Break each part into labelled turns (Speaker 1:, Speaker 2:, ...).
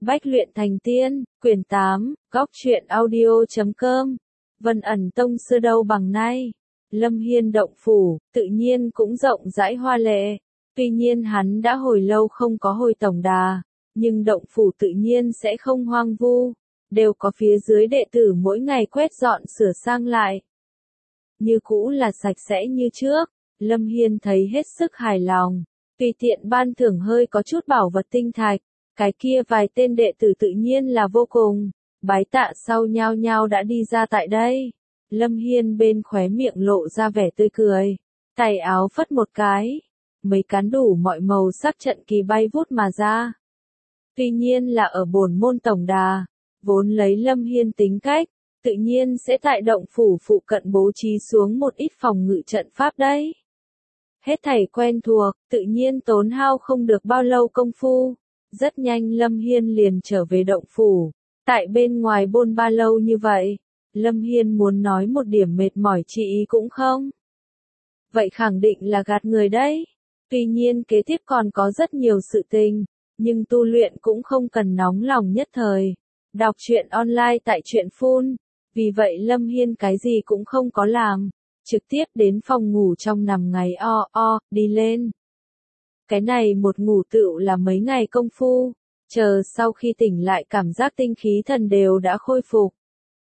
Speaker 1: Bách luyện thành tiên, quyển 8, góc truyện audio.com. Vân ẩn tông xưa đâu bằng nay. Lâm Hiên động phủ, tự nhiên cũng rộng rãi hoa lệ. Tuy nhiên hắn đã hồi lâu không có hồi tổng đà, nhưng động phủ tự nhiên sẽ không hoang vu, đều có phía dưới đệ tử mỗi ngày quét dọn sửa sang lại. Như cũ là sạch sẽ như trước, Lâm Hiên thấy hết sức hài lòng, tùy tiện ban thưởng hơi có chút bảo vật tinh thạch, cái kia vài tên đệ tử tự nhiên là vô cùng bái tạ sau nhao nhao đã đi ra tại đây. Lâm Hiên bên khóe miệng lộ ra vẻ tươi cười, tay áo phất một cái, mấy cán đủ mọi màu sắc trận kỳ bay vút mà ra. Tuy nhiên là ở bổn môn tổng đà, vốn lấy Lâm Hiên tính cách, tự nhiên sẽ tại động phủ phụ cận bố trí xuống một ít phòng ngự trận pháp đấy. Hết thảy quen thuộc, tự nhiên tốn hao không được bao lâu công phu. Rất nhanh Lâm Hiên liền trở về động phủ. Tại bên ngoài bôn ba lâu như vậy, Lâm Hiên muốn nói một điểm mệt mỏi chi ý cũng không. Vậy khẳng định là gạt người đấy. Tuy nhiên kế tiếp còn có rất nhiều sự tình, nhưng tu luyện cũng không cần nóng lòng nhất thời. Đọc truyện online tại truyện Phun. Vì vậy Lâm Hiên cái gì cũng không có làm, trực tiếp đến phòng ngủ trong nằm ngáy đi lên. Cái này một ngủ tựu là mấy ngày công phu, chờ sau khi tỉnh lại cảm giác tinh khí thần đều đã khôi phục.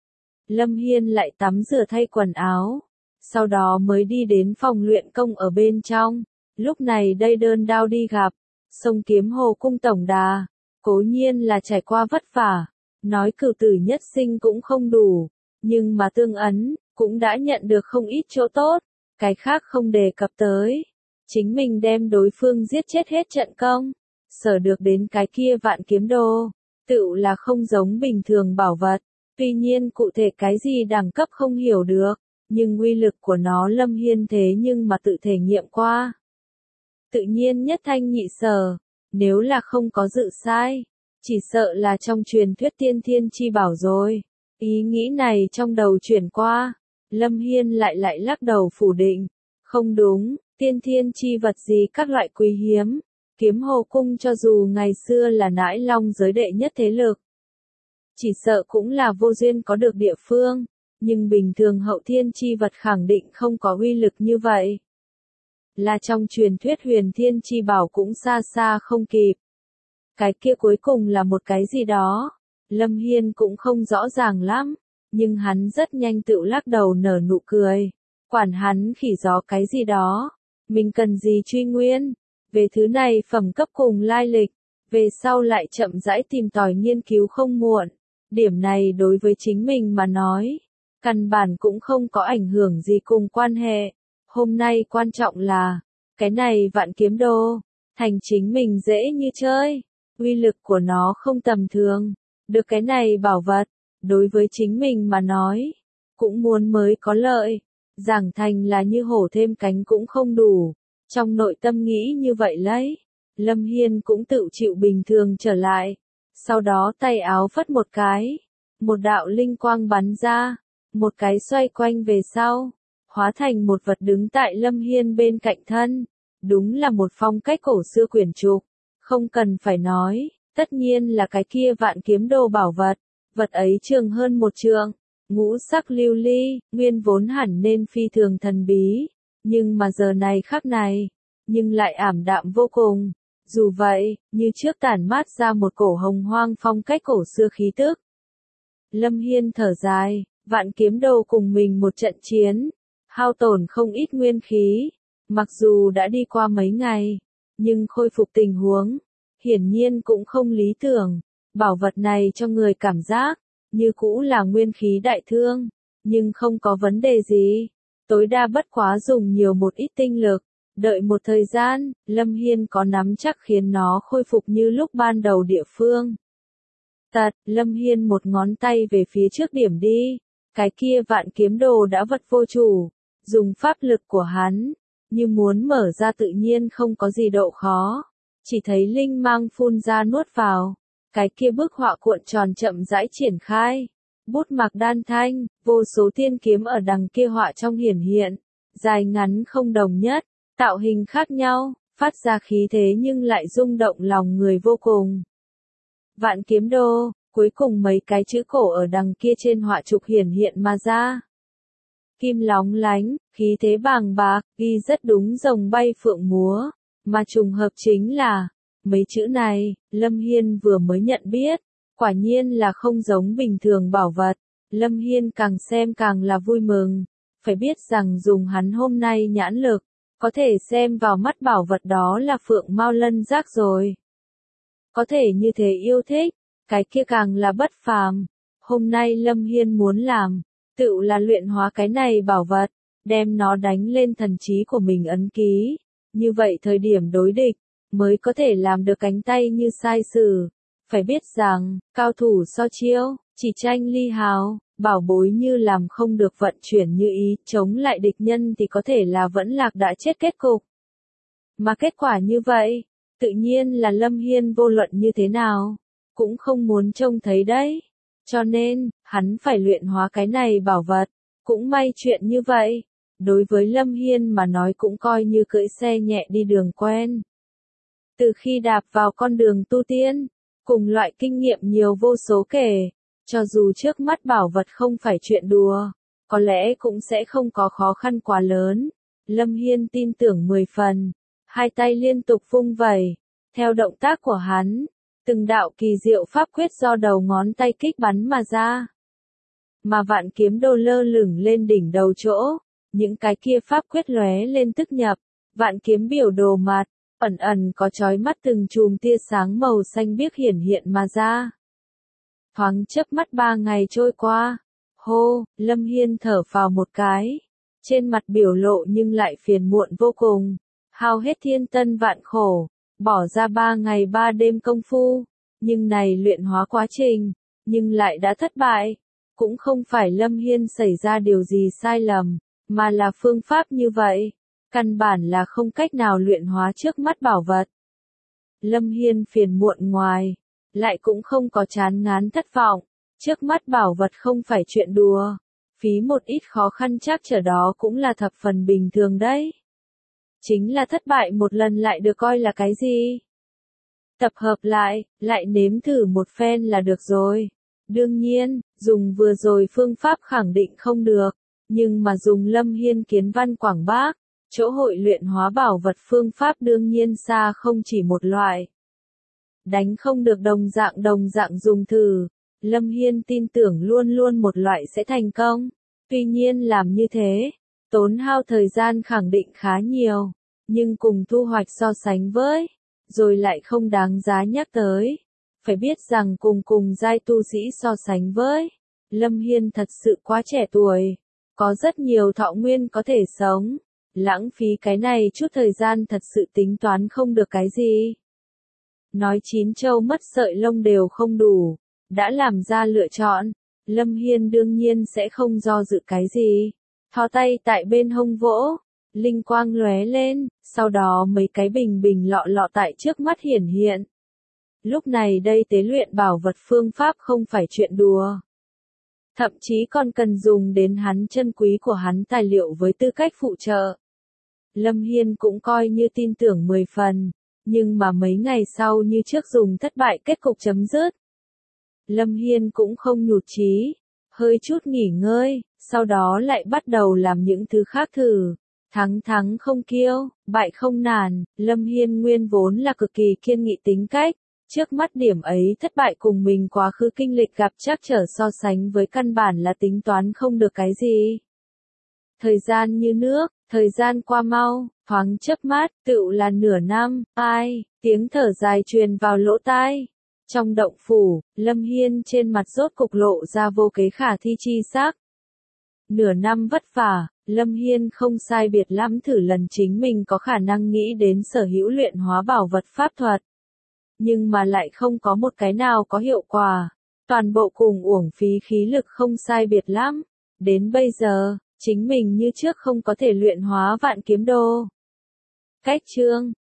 Speaker 1: Lâm Hiên lại tắm rửa thay quần áo, sau đó mới đi đến phòng luyện công ở bên trong. Lúc này đây đơn đao đi gặp, sông Kiếm Hồ cung tổng đà, cố nhiên là trải qua vất vả, nói cửu tử nhất sinh cũng không đủ, nhưng mà tương ấn, cũng đã nhận được không ít chỗ tốt, cái khác không đề cập tới. Chính mình đem đối phương giết chết hết trận công, sở được đến cái kia vạn kiếm đô, tựu là không giống bình thường bảo vật, tuy nhiên cụ thể cái gì đẳng cấp không hiểu được, nhưng uy lực của nó Lâm Hiên thế nhưng mà tự thể nghiệm qua. Tự nhiên nhất thanh nhị sở, nếu là không có dự sai, chỉ sợ là trong truyền thuyết tiên thiên chi bảo rồi. Ý nghĩ này trong đầu chuyển qua, Lâm Hiên lại lắc đầu phủ định, không đúng. Tiên thiên chi vật gì các loại quý hiếm, Kiếm Hồ cung cho dù ngày xưa là nãi long giới đệ nhất thế lực, chỉ sợ cũng là vô duyên có được địa phương, nhưng bình thường hậu thiên chi vật khẳng định không có uy lực như vậy. Là trong truyền thuyết huyền thiên chi bảo cũng xa xa không kịp. Cái kia cuối cùng là một cái gì đó, Lâm Hiên cũng không rõ ràng lắm, nhưng hắn rất nhanh tự lắc đầu nở nụ cười, quản hắn khỉ gió cái gì đó. Mình cần gì truy nguyên, về thứ này phẩm cấp cùng lai lịch, về sau lại chậm rãi tìm tòi nghiên cứu không muộn. Điểm này đối với chính mình mà nói, căn bản cũng không có ảnh hưởng gì cùng quan hệ. Hôm nay quan trọng là, cái này vạn kiếm đô, thành chính mình dễ như chơi, uy lực của nó không tầm thường, được cái này bảo vật, đối với chính mình mà nói, cũng muốn mới có lợi. Giảng thành là như hổ thêm cánh cũng không đủ, trong nội tâm nghĩ như vậy lấy, Lâm Hiên cũng tự chịu bình thường trở lại, sau đó tay áo phất một cái, một đạo linh quang bắn ra, một cái xoay quanh về sau, hóa thành một vật đứng tại Lâm Hiên bên cạnh thân, đúng là một phong cách cổ xưa quyển trục, không cần phải nói, tất nhiên là cái kia vạn kiếm đô bảo vật, vật ấy trường hơn một trượng. Ngũ sắc lưu ly, nguyên vốn hẳn nên phi thường thần bí, nhưng mà giờ này khắc này, nhưng lại ảm đạm vô cùng. Dù vậy, như trước tản mát ra một cổ hồng hoang phong cách cổ xưa khí tức. Lâm Hiên thở dài, vạn kiếm đô cùng mình một trận chiến, hao tổn không ít nguyên khí, mặc dù đã đi qua mấy ngày, nhưng khôi phục tình huống, hiển nhiên cũng không lý tưởng. Bảo vật này cho người cảm giác như cũ là nguyên khí đại thương, nhưng không có vấn đề gì, tối đa bất quá dùng nhiều một ít tinh lực, đợi một thời gian, Lâm Hiên có nắm chắc khiến nó khôi phục như lúc ban đầu địa phương. Lâm Hiên một ngón tay về phía trước điểm đi, cái kia vạn kiếm đồ đã vật vô chủ, dùng pháp lực của hắn, như muốn mở ra tự nhiên không có gì độ khó, chỉ thấy linh mang phun ra nuốt vào. Cái kia bức họa cuộn tròn chậm rãi triển khai, bút mạc đan thanh, vô số thiên kiếm ở đằng kia họa trong hiển hiện, dài ngắn không đồng nhất, tạo hình khác nhau, phát ra khí thế nhưng lại rung động lòng người vô cùng. Vạn kiếm đô, cuối cùng mấy cái chữ cổ ở đằng kia trên họa trục hiển hiện mà ra. Kim lóng lánh, khí thế bàng bạc, ghi rất đúng rồng bay phượng múa, mà trùng hợp chính là, mấy chữ này, Lâm Hiên vừa mới nhận biết, quả nhiên là không giống bình thường bảo vật. Lâm Hiên càng xem càng là vui mừng, phải biết rằng dùng hắn hôm nay nhãn lực, có thể xem vào mắt bảo vật đó là phượng mao lân giác rồi. Có thể như thế yêu thích, cái kia càng là bất phàm. Hôm nay Lâm Hiên muốn làm, tự là luyện hóa cái này bảo vật, đem nó đánh lên thần trí của mình ấn ký. Như vậy thời điểm đối địch, mới có thể làm được cánh tay như sai sử. Phải biết rằng, cao thủ so chiêu, chỉ tranh ly hào, bảo bối như làm không được vận chuyển như ý, chống lại địch nhân thì có thể là vẫn lạc đã chết kết cục. Mà kết quả như vậy, tự nhiên là Lâm Hiên vô luận như thế nào, cũng không muốn trông thấy đấy. Cho nên, hắn phải luyện hóa cái này bảo vật. Cũng may chuyện như vậy, đối với Lâm Hiên mà nói cũng coi như cưỡi xe nhẹ đi đường quen. Từ khi đạp vào con đường tu tiên, cùng loại kinh nghiệm nhiều vô số kể, cho dù trước mắt bảo vật không phải chuyện đùa, có lẽ cũng sẽ không có khó khăn quá lớn. Lâm Hiên tin tưởng 10 phần, hai tay liên tục vung vẩy, theo động tác của hắn, từng đạo kỳ diệu pháp quyết do đầu ngón tay kích bắn mà ra. Mà vạn kiếm đô lơ lửng lên đỉnh đầu chỗ, những cái kia pháp quyết lóe lên tức nhập, vạn kiếm biểu đồ mặt, ẩn ẩn có chói mắt từng chùm tia sáng màu xanh biếc hiển hiện mà ra. Thoáng chớp mắt 3 ngày trôi qua, hô, Lâm Hiên thở phào một cái, trên mặt biểu lộ nhưng lại phiền muộn vô cùng, hao hết thiên tân vạn khổ, bỏ ra 3 ngày 3 đêm công phu, nhưng này luyện hóa quá trình, nhưng lại đã thất bại. Cũng không phải Lâm Hiên xảy ra điều gì sai lầm, mà là phương pháp như vậy, căn bản là không cách nào luyện hóa trước mắt bảo vật. Lâm Hiên phiền muộn ngoài, lại cũng không có chán ngán thất vọng, trước mắt bảo vật không phải chuyện đùa, phí một ít khó khăn chắc trở đó cũng là thập phần bình thường đấy. Chính là thất bại một lần lại được coi là cái gì? Tập hợp lại nếm thử một phen là được rồi. Đương nhiên, dùng vừa rồi phương pháp khẳng định không được, nhưng mà dùng Lâm Hiên kiến văn quảng bác, chỗ hội luyện hóa bảo vật phương pháp đương nhiên xa không chỉ một loại. Đánh không được đồng dạng dùng thử, Lâm Hiên tin tưởng luôn luôn một loại sẽ thành công. Tuy nhiên làm như thế, tốn hao thời gian khẳng định khá nhiều, nhưng cùng thu hoạch so sánh với, rồi lại không đáng giá nhắc tới. Phải biết rằng cùng giai tu sĩ so sánh với, Lâm Hiên thật sự quá trẻ tuổi, có rất nhiều thọ nguyên có thể sống, lãng phí cái này chút thời gian thật sự tính toán không được cái gì. Nói chín châu mất sợi lông đều không đủ, đã làm ra lựa chọn, Lâm Hiên đương nhiên sẽ không do dự cái gì, thò tay tại bên hông vỗ, linh quang lóe lên, sau đó mấy cái bình lọ tại trước mắt hiển hiện. Lúc này đây tế luyện bảo vật phương pháp không phải chuyện đùa. Thậm chí còn cần dùng đến hắn chân quý của hắn tài liệu với tư cách phụ trợ. Lâm Hiên cũng coi như tin tưởng 10 phần, nhưng mà mấy ngày sau như trước dùng thất bại kết cục chấm dứt. Lâm Hiên cũng không nhụt chí, hơi chút nghỉ ngơi, sau đó lại bắt đầu làm những thứ khác thử. Thắng không kiêu, bại không nản, Lâm Hiên nguyên vốn là cực kỳ kiên nghị tính cách. Trước mắt điểm ấy thất bại cùng mình quá khứ kinh lịch gặp trắc trở so sánh với căn bản là tính toán không được cái gì. Thời gian như nước, thời gian qua mau, thoáng chớp mắt, tựu là nửa năm, tiếng thở dài truyền vào lỗ tai. Trong động phủ, Lâm Hiên trên mặt rốt cục lộ ra vô kế khả thi chi sắc. Nửa năm vất vả, Lâm Hiên không sai biệt lắm thử lần chính mình có khả năng nghĩ đến sở hữu luyện hóa bảo vật pháp thuật. Nhưng mà lại không có một cái nào có hiệu quả. Toàn bộ cùng uổng phí khí lực không sai biệt lắm. Đến bây giờ, chính mình như trước không có thể luyện hóa vạn kiếm đô. Cách chương